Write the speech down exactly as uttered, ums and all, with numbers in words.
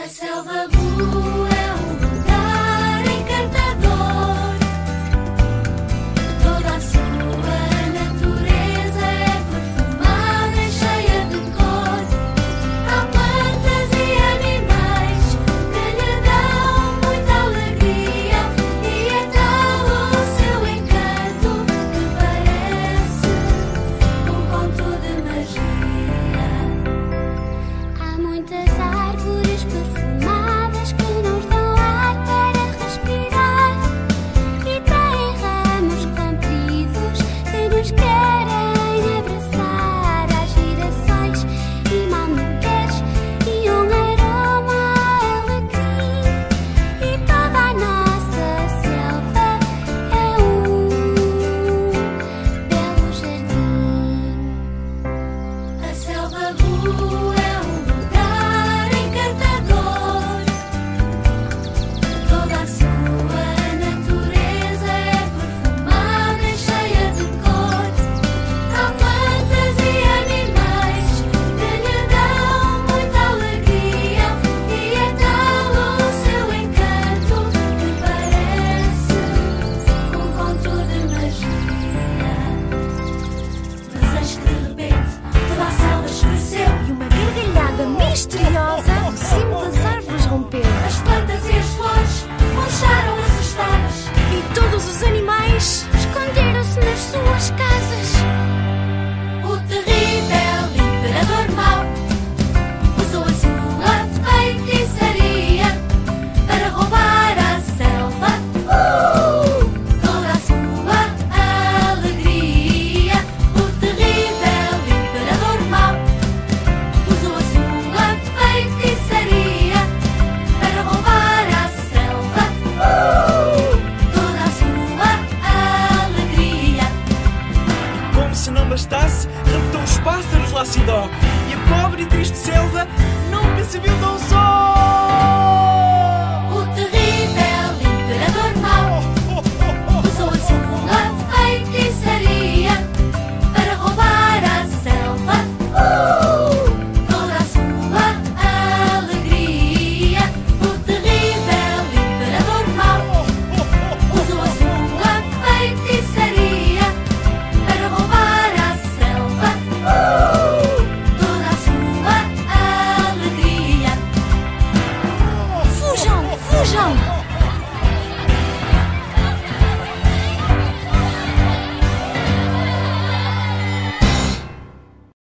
A selva Blue é um lugar encantador. Toda a sua natureza é perfumada e cheia de cor. Há plantas e animais que lhe dão muita alegria, e é tal o seu encanto que parece um conto de magia. Há muitas árvores perfumadas que nos dão ar para respirar, e têm ramos compridos que nos querem abraçar. Há girassóis e mamequeres e um aroma alecrim, e toda a nossa selva é um belo jardim. A selva Blue é um lugar encantador. Toda a sua natureza é perfumada e cheia de cor. Há plantas e animais que lhe dão muita alegria, e é tal o seu encanto que parece um conto de magia. Mas eis que de repente toda a selva escureceu, E uma gargalhada misteriosa no cimo das árvores rompeu. as plantas e as flores murcharam assustadas. E todos os animais esconderam-se nas suas casas. O terrível imperador mau usou a sua feitiçaria para roubar a selva uh! toda a sua alegria. O terrível imperador mau usou a sua feitiçaria para roubar a selva uh! toda a sua alegria. Como se não bastasse, raptou os pássaros lá Sidó, e a pobre e triste selva nunca se viu tão só.